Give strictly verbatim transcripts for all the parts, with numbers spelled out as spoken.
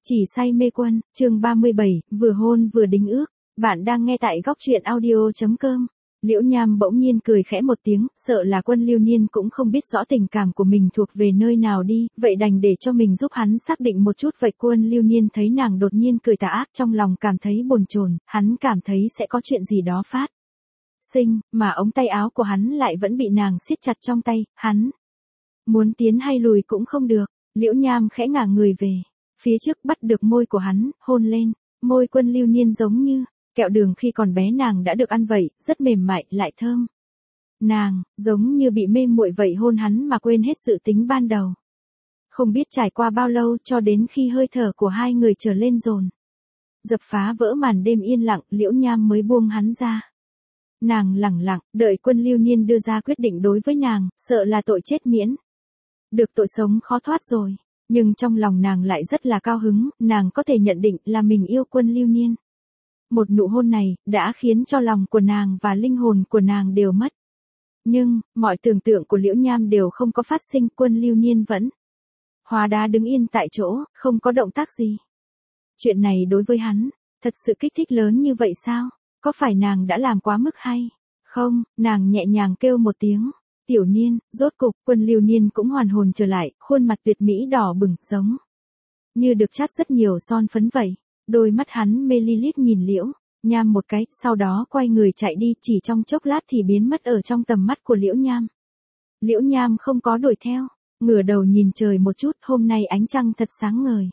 Chỉ say mê quân, chương ba mươi bảy, vừa hôn vừa đính ước. Bạn đang nghe tại góc truyện audio chấm com. Liễu Nham bỗng nhiên cười khẽ một tiếng, sợ là Quân Lưu Niên cũng không biết rõ tình cảm của mình thuộc về nơi nào đi, vậy đành để cho mình giúp hắn xác định một chút. Vậy Quân Lưu Niên thấy nàng đột nhiên cười tà ác, trong lòng cảm thấy bồn chồn, hắn cảm thấy sẽ có chuyện gì đó phát sinh, mà ống tay áo của hắn lại vẫn bị nàng siết chặt trong tay, hắn muốn tiến hay lùi cũng không được. Liễu Nham khẽ ngả người về phía trước, bắt được môi của hắn, hôn lên. Môi Quân Lưu Niên giống như kẹo đường khi còn bé nàng đã được ăn vậy, rất mềm mại, lại thơm. Nàng, giống như bị mê muội vậy, hôn hắn mà quên hết sự tính ban đầu. Không biết trải qua bao lâu cho đến khi hơi thở của hai người trở lên dồn dập phá vỡ màn đêm yên lặng, Liễu Nham mới buông hắn ra. Nàng lẳng lặng, đợi Quân Lưu Niên đưa ra quyết định đối với nàng, sợ là tội chết miễn được tội sống khó thoát rồi. Nhưng trong lòng nàng lại rất là cao hứng, nàng có thể nhận định là mình yêu Quân Lưu Niên. Một nụ hôn này, đã khiến cho lòng của nàng và linh hồn của nàng đều mất. Nhưng, mọi tưởng tượng của Liễu Nham đều không có phát sinh, Quân Lưu Niên vẫn hóa đá đứng yên tại chỗ, không có động tác gì. Chuyện này đối với hắn, thật sự kích thích lớn như vậy sao? Có phải nàng đã làm quá mức hay không? Nàng nhẹ nhàng kêu một tiếng. Tiểu Niên, rốt cục, Quân Lưu Niên cũng hoàn hồn trở lại, khuôn mặt tuyệt mỹ đỏ bừng, giống như được chát rất nhiều son phấn vậy. Đôi mắt hắn mê ly liếc nhìn Liễu Nham một cái, sau đó quay người chạy đi, chỉ trong chốc lát thì biến mất ở trong tầm mắt của Liễu Nham. Liễu Nham không có đuổi theo, ngửa đầu nhìn trời một chút, hôm nay ánh trăng thật sáng ngời.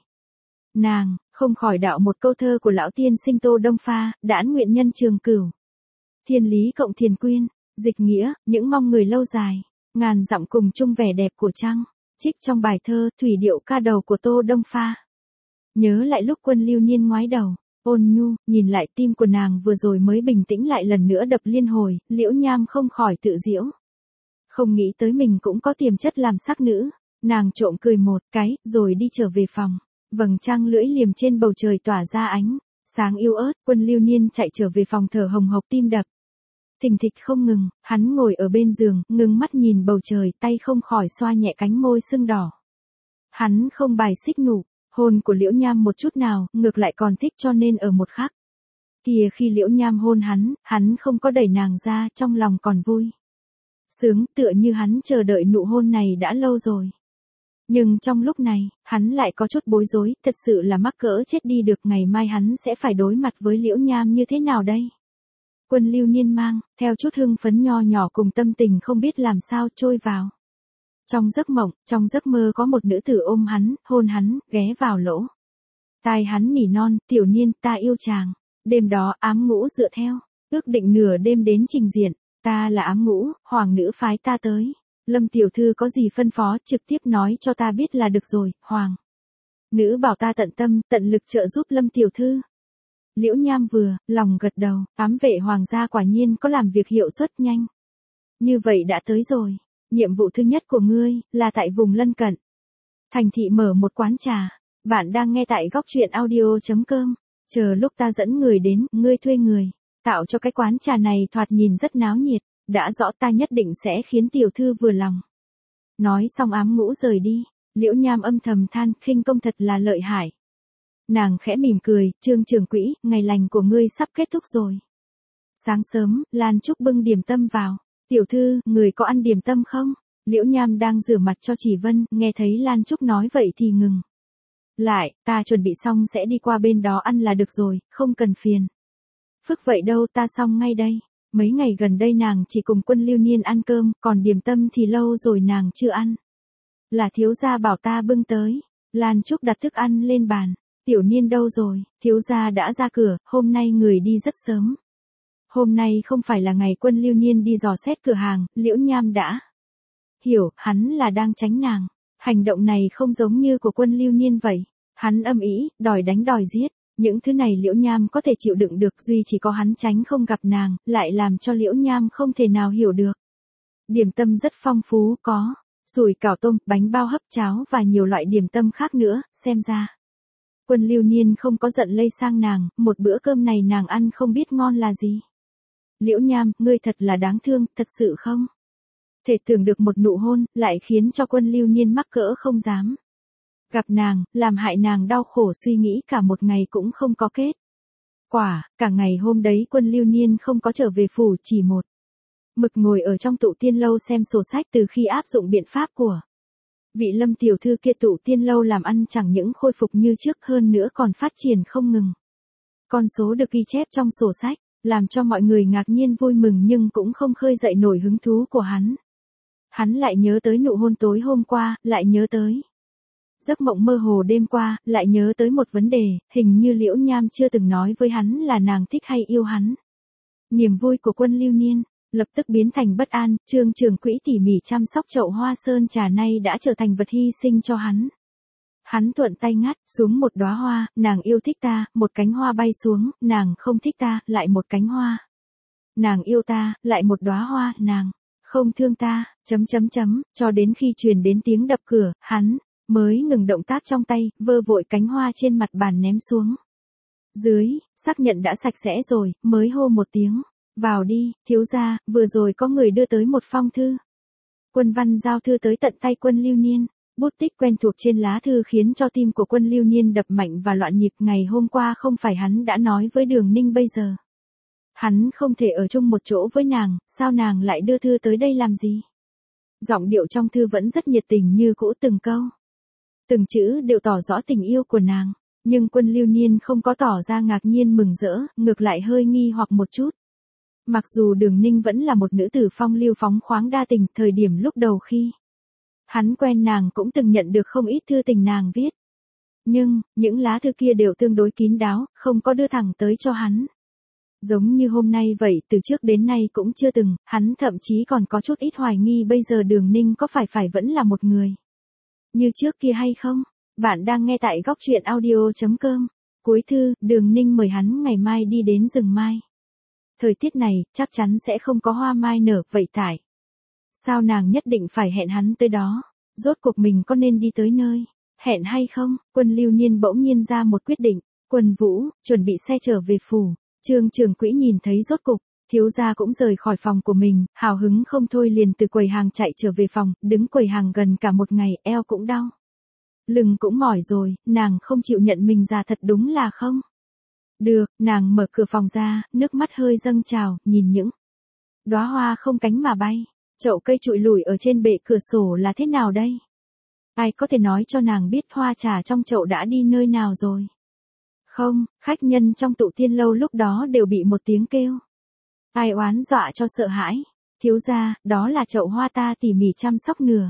Nàng, không khỏi đạo một câu thơ của lão tiên sinh Tô Đông Pha, đãn nguyện nhân trường cửu. Thiên lý cộng thiền quyên. Dịch nghĩa, những mong người lâu dài, ngàn dặm cùng chung vẻ đẹp của trăng. Trích trong bài thơ, thủy điệu ca đầu của Tô Đông Pha. Nhớ lại lúc Quân Lưu Niên ngoái đầu, ôn nhu, nhìn lại tim của nàng vừa rồi mới bình tĩnh lại lần nữa đập liên hồi, Liễu Nham không khỏi tự giễu. Không nghĩ tới mình cũng có tiềm chất làm sắc nữ. Nàng trộm cười một cái, rồi đi trở về phòng. Vầng trăng lưỡi liềm trên bầu trời tỏa ra ánh sáng yêu ớt. Quân Lưu Niên chạy trở về phòng thở hồng hộc, tim đập thình thịch không ngừng, hắn ngồi ở bên giường, ngừng mắt nhìn bầu trời, tay không khỏi xoa nhẹ cánh môi sưng đỏ. Hắn không bài xích nụ hôn của Liễu Nham một chút nào, ngược lại còn thích, cho nên ở một khắc kia khi Liễu Nham hôn hắn, hắn không có đẩy nàng ra, trong lòng còn vui sướng, tựa như hắn chờ đợi nụ hôn này đã lâu rồi. Nhưng trong lúc này, hắn lại có chút bối rối, thật sự là mắc cỡ chết đi được, ngày mai hắn sẽ phải đối mặt với Liễu Nham như thế nào đây? Quân Lưu Niên mang theo chút hưng phấn nho nhỏ cùng tâm tình không biết làm sao trôi vào trong giấc mộng. Trong giấc mơ có một nữ tử ôm hắn, hôn hắn, ghé vào lỗ tai hắn nỉ non, Tiểu Niên, ta yêu chàng. Đêm đó ám ngũ dựa theo ước định nửa đêm đến trình diện. Ta là ám ngũ, hoàng nữ phái ta tới. Lâm tiểu thư có gì phân phó, trực tiếp nói cho ta biết là được rồi. Hoàng nữ bảo ta tận tâm tận lực trợ giúp Lâm tiểu thư. Liễu Nham vừa lòng gật đầu, ám vệ hoàng gia quả nhiên có làm việc hiệu suất nhanh. Như vậy đã tới rồi. Nhiệm vụ thứ nhất của ngươi là tại vùng lân cận thành thị mở một quán trà. Bạn đang nghe tại góc truyện audio chấm com. Chờ lúc ta dẫn người đến, ngươi thuê người tạo cho cái quán trà này thoạt nhìn rất náo nhiệt. Đã rõ, ta nhất định sẽ khiến tiểu thư vừa lòng. Nói xong ám ngũ rời đi. Liễu Nham âm thầm than, khinh công thật là lợi hại. Nàng khẽ mỉm cười, Trương trưởng quỹ, ngày lành của ngươi sắp kết thúc rồi. Sáng sớm, Lan Trúc bưng điểm tâm vào. Tiểu thư, người có ăn điểm tâm không? Liễu Nham đang rửa mặt cho Chỉ Vân, nghe thấy Lan Trúc nói vậy thì ngừng lại, ta chuẩn bị xong sẽ đi qua bên đó ăn là được rồi, không cần phiền phức vậy đâu, ta xong ngay đây. Mấy ngày gần đây nàng chỉ cùng Quân Lưu Niên ăn cơm, còn điểm tâm thì lâu rồi nàng chưa ăn. Là thiếu gia bảo ta bưng tới. Lan Trúc đặt thức ăn lên bàn. Tiểu Niên đâu rồi? Thiếu gia đã ra cửa, hôm nay người đi rất sớm. Hôm nay không phải là ngày Quân Lưu Niên đi dò xét cửa hàng, Liễu Nham đã hiểu, hắn là đang tránh nàng. Hành động này không giống như của Quân Lưu Niên vậy. Hắn âm ý, đòi đánh đòi giết. Những thứ này Liễu Nham có thể chịu đựng được, duy chỉ có hắn tránh không gặp nàng, lại làm cho Liễu Nham không thể nào hiểu được. Điểm tâm rất phong phú, có sủi cảo tôm, bánh bao hấp, cháo và nhiều loại điểm tâm khác nữa, xem ra Quân Lưu Niên không có giận lây sang nàng, một bữa cơm này nàng ăn không biết ngon là gì. Liễu Nham, ngươi thật là đáng thương, thật sự không thể tưởng được một nụ hôn, lại khiến cho Quân Lưu Niên mắc cỡ không dám Gặp nàng, làm hại nàng đau khổ suy nghĩ cả một ngày cũng không có kết. Quả, cả ngày hôm đấy Quân Lưu Niên không có trở về phủ, chỉ một mực ngồi ở trong tụ tiên lâu xem sổ sách. Từ khi áp dụng biện pháp của vị Lâm tiểu thư kia, tụ tiên lâu làm ăn chẳng những khôi phục như trước, hơn nữa còn phát triển không ngừng. Con số được ghi chép trong sổ sách, làm cho mọi người ngạc nhiên vui mừng nhưng cũng không khơi dậy nổi hứng thú của hắn. Hắn lại nhớ tới nụ hôn tối hôm qua, lại nhớ tới giấc mộng mơ hồ đêm qua, lại nhớ tới một vấn đề, hình như Liễu Nham chưa từng nói với hắn là nàng thích hay yêu hắn. Niềm vui của Quân Lưu Niên lập tức biến thành bất an. Trương Trường Quỹ tỉ mỉ chăm sóc chậu hoa sơn trà nay đã trở thành vật hy sinh cho hắn. Hắn thuận tay ngắt xuống một đóa hoa, nàng yêu thích ta, một cánh hoa bay xuống, nàng không thích ta, lại một cánh hoa. Nàng yêu ta, lại một đóa hoa, nàng không thương ta, chấm chấm chấm, cho đến khi truyền đến tiếng đập cửa, hắn mới ngừng động tác trong tay, vơ vội cánh hoa trên mặt bàn ném xuống. Dưới, xác nhận đã sạch sẽ rồi, mới hô một tiếng. Vào đi, thiếu gia, vừa rồi có người đưa tới một phong thư. Quân Văn giao thư tới tận tay Quân Lưu Niên. Bút tích quen thuộc trên lá thư khiến cho tim của Quân Lưu Niên đập mạnh và loạn nhịp. Ngày hôm qua không phải hắn đã nói với Đường Ninh bây giờ hắn không thể ở chung một chỗ với nàng, sao nàng lại đưa thư tới đây làm gì? Giọng điệu trong thư vẫn rất nhiệt tình như cũ, từng câu từng chữ đều tỏ rõ tình yêu của nàng, nhưng Quân Lưu Niên không có tỏ ra ngạc nhiên mừng rỡ, ngược lại hơi nghi hoặc một chút. Mặc dù Đường Ninh vẫn là một nữ tử phong lưu phóng khoáng đa tình, thời điểm lúc đầu khi hắn quen nàng cũng từng nhận được không ít thư tình nàng viết. Nhưng, những lá thư kia đều tương đối kín đáo, không có đưa thẳng tới cho hắn. Giống như hôm nay vậy, từ trước đến nay cũng chưa từng, hắn thậm chí còn có chút ít hoài nghi bây giờ Đường Ninh có phải phải vẫn là một người như trước kia hay không. Bạn đang nghe tại góc truyện audio chấm com. Cuối thư, Đường Ninh mời hắn ngày mai đi đến rừng mai. Thời tiết này, chắc chắn sẽ không có hoa mai nở, vậy tại sao nàng nhất định phải hẹn hắn tới đó? Rốt cuộc mình có nên đi tới nơi hẹn hay không? Quân Lưu Niên bỗng nhiên ra một quyết định. Quân Vũ, chuẩn bị xe trở về phủ. Trương Trường Quỹ nhìn thấy rốt cục, thiếu gia cũng rời khỏi phòng của mình, hào hứng không thôi liền từ quầy hàng chạy trở về phòng, đứng quầy hàng gần cả một ngày, eo cũng đau. Lưng cũng mỏi rồi, nàng không chịu nhận mình già thật đúng là không được. Nàng mở cửa phòng ra, nước mắt hơi dâng trào, nhìn những đóa hoa không cánh mà bay. Chậu cây trụi lủi ở trên bệ cửa sổ là thế nào đây? Ai có thể nói cho nàng biết hoa trà trong chậu đã đi nơi nào rồi? Không, khách nhân trong tụ tiên lâu lúc đó đều bị một tiếng kêu ai oán dọa cho sợ hãi. Thiếu gia, đó là chậu hoa ta tỉ mỉ chăm sóc nửa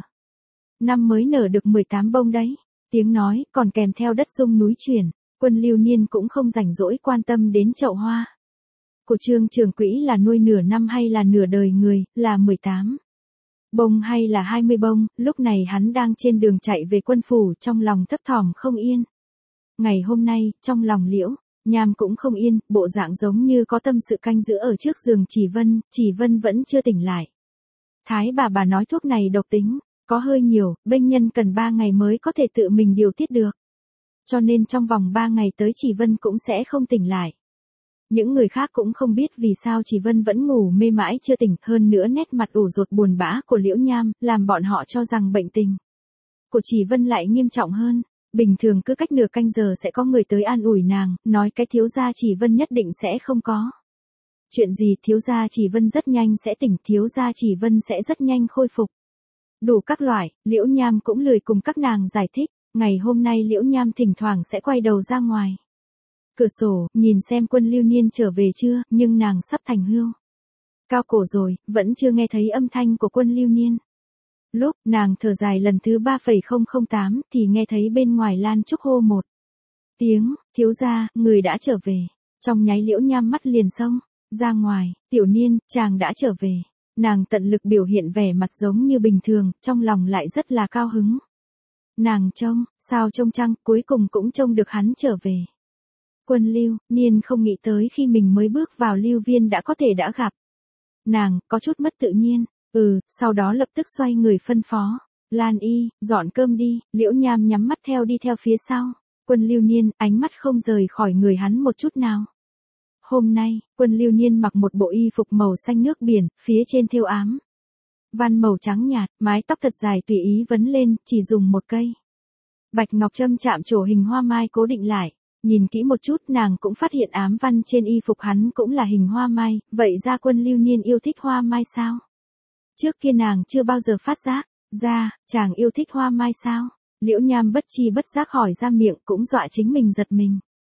năm mới nở được mười tám bông đấy. Tiếng nói, còn kèm theo đất rung núi chuyển. Quân Lưu Niên cũng không rảnh rỗi quan tâm đến chậu hoa của Trương Trường Quỹ là nuôi nửa năm hay là nửa đời người, là mười tám bông hay là hai mươi bông. Lúc này hắn đang trên đường chạy về quân phủ, trong lòng thấp thỏm không yên. Ngày hôm nay, trong lòng Liễu Nham cũng không yên, bộ dạng giống như có tâm sự canh giữ ở trước giường Chỉ Vân, Chỉ Vân vẫn chưa tỉnh lại. Thái bà bà nói thuốc này độc tính có hơi nhiều, bệnh nhân cần ba ngày mới có thể tự mình điều tiết được. Cho nên trong vòng ba ngày tới Chỉ Vân cũng sẽ không tỉnh lại. Những người khác cũng không biết vì sao Chỉ Vân vẫn ngủ mê mãi chưa tỉnh, hơn nữa nét mặt ủ rột buồn bã của Liễu Nham, làm bọn họ cho rằng bệnh tình của Chỉ Vân lại nghiêm trọng hơn. Bình thường cứ cách nửa canh giờ sẽ có người tới an ủi nàng, nói cái thiếu gia Chỉ Vân nhất định sẽ không có chuyện gì, thiếu gia Chỉ Vân rất nhanh sẽ tỉnh, thiếu gia Chỉ Vân sẽ rất nhanh khôi phục. Đủ các loại, Liễu Nham cũng lười cùng các nàng giải thích. Ngày hôm nay Liễu Nham thỉnh thoảng sẽ quay đầu ra ngoài cửa sổ, nhìn xem Quân Lưu Niên trở về chưa, nhưng nàng sắp thành hươu cao cổ rồi, vẫn chưa nghe thấy âm thanh của Quân Lưu Niên. Lúc nàng thở dài lần thứ ba phẩy không không tám thì nghe thấy bên ngoài Lan Trúc hô một tiếng, thiếu gia, người đã trở về. Trong nháy Liễu Nham mắt liền xông ra ngoài, Tiểu Niên, chàng đã trở về. Nàng tận lực biểu hiện vẻ mặt giống như bình thường, trong lòng lại rất là cao hứng. Nàng trông, sao trông chăng, cuối cùng cũng trông được hắn trở về. Quân Lưu Niên không nghĩ tới khi mình mới bước vào Lưu Viên đã có thể đã gặp nàng, có chút mất tự nhiên. Ừ, sau đó lập tức xoay người phân phó. Lan Y, dọn cơm đi. Liễu Nham nhắm mắt theo đi theo phía sau. Quân Lưu Niên, ánh mắt không rời khỏi người hắn một chút nào. Hôm nay, Quân Lưu Niên mặc một bộ y phục màu xanh nước biển, phía trên thêu ám văn màu trắng nhạt, mái tóc thật dài tùy ý vấn lên, chỉ dùng một cây Bạch ngọc châm chạm trổ hình hoa mai cố định lại. Nhìn kỹ một chút nàng cũng phát hiện ám văn trên y phục hắn cũng là hình hoa mai, vậy ra Quân Lưu Niên yêu thích hoa mai sao? Trước kia nàng chưa bao giờ phát giác, ra, chàng yêu thích hoa mai sao? Liễu Nham bất chi bất giác hỏi ra miệng cũng dọa chính mình giật mình.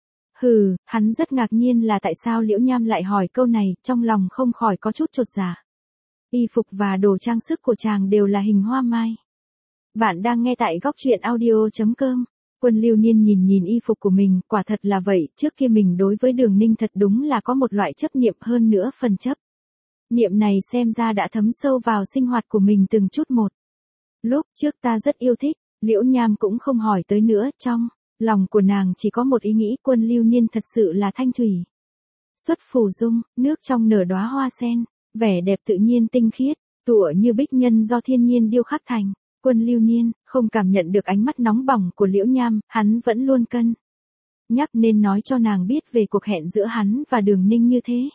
Hừ, hắn rất ngạc nhiên là tại sao Liễu Nham lại hỏi câu này, trong lòng không khỏi có chút chột dạ. Y phục và đồ trang sức của chàng đều là hình hoa mai. Bạn đang nghe tại góc truyện audio chấm com. Quân Lưu Niên nhìn nhìn y phục của mình, quả thật là vậy, trước kia mình đối với Đường Ninh thật đúng là có một loại chấp niệm hơn nữa phần chấp. Niệm này xem ra đã thấm sâu vào sinh hoạt của mình từng chút một. Lúc trước ta rất yêu thích, Liễu Nham cũng không hỏi tới nữa, trong lòng của nàng chỉ có một ý nghĩ Quân Lưu Niên thật sự là thanh thủy. Xuất phù dung, nước trong nở đóa hoa sen, vẻ đẹp tự nhiên tinh khiết, tựa như bích nhân do thiên nhiên điêu khắc thành. Quân Lưu Niên không cảm nhận được ánh mắt nóng bỏng của Liễu Nham, hắn vẫn luôn cân nhắc nên nói cho nàng biết về cuộc hẹn giữa hắn và Đường Ninh như thế.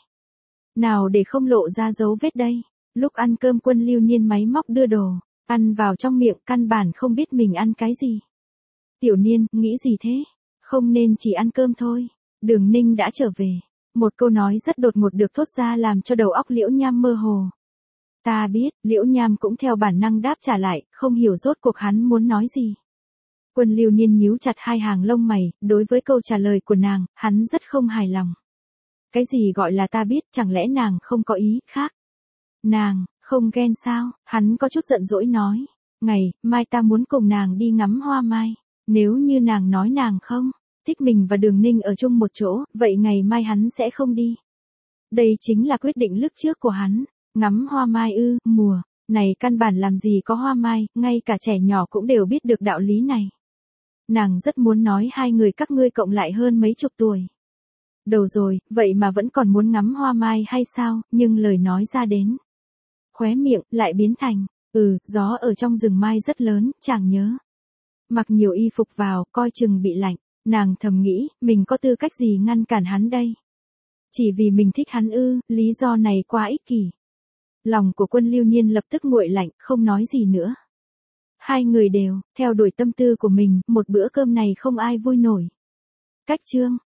Nào để không lộ ra dấu vết đây. Lúc ăn cơm Quân Lưu Niên máy móc đưa đồ, ăn vào trong miệng căn bản không biết mình ăn cái gì. Tiểu Niên, nghĩ gì thế? Không nên chỉ ăn cơm thôi. Đường Ninh đã trở về. Một câu nói rất đột ngột được thốt ra làm cho đầu óc Liễu Nham mơ hồ. Ta biết, Liễu Nham cũng theo bản năng đáp trả lại, không hiểu rốt cuộc hắn muốn nói gì. Quân Lưu Niên nhíu chặt hai hàng lông mày, đối với câu trả lời của nàng, hắn rất không hài lòng. Cái gì gọi là ta biết, chẳng lẽ nàng không có ý khác? Nàng, không ghen sao? Hắn có chút giận dỗi nói. Ngày, mai ta muốn cùng nàng đi ngắm hoa mai. Nếu như nàng nói nàng không thích mình và Đường Ninh ở chung một chỗ, vậy ngày mai hắn sẽ không đi. Đây chính là quyết định lúc trước của hắn. Ngắm hoa mai ư, mùa này căn bản làm gì có hoa mai, ngay cả trẻ nhỏ cũng đều biết được đạo lý này. Nàng rất muốn nói hai người các ngươi cộng lại hơn mấy chục tuổi. Đầu rồi, vậy mà vẫn còn muốn ngắm hoa mai hay sao, nhưng lời nói ra đến. Khóe miệng, lại biến thành, ừ, gió ở trong rừng mai rất lớn, chàng nhớ. Mặc nhiều y phục vào, coi chừng bị lạnh, nàng thầm nghĩ, mình có tư cách gì ngăn cản hắn đây. Chỉ vì mình thích hắn ư, lý do này quá ích kỷ. Lòng của Quân Lưu Niên lập tức nguội lạnh, không nói gì nữa. Hai người đều, theo đuổi tâm tư của mình, một bữa cơm này không ai vui nổi. Cách chương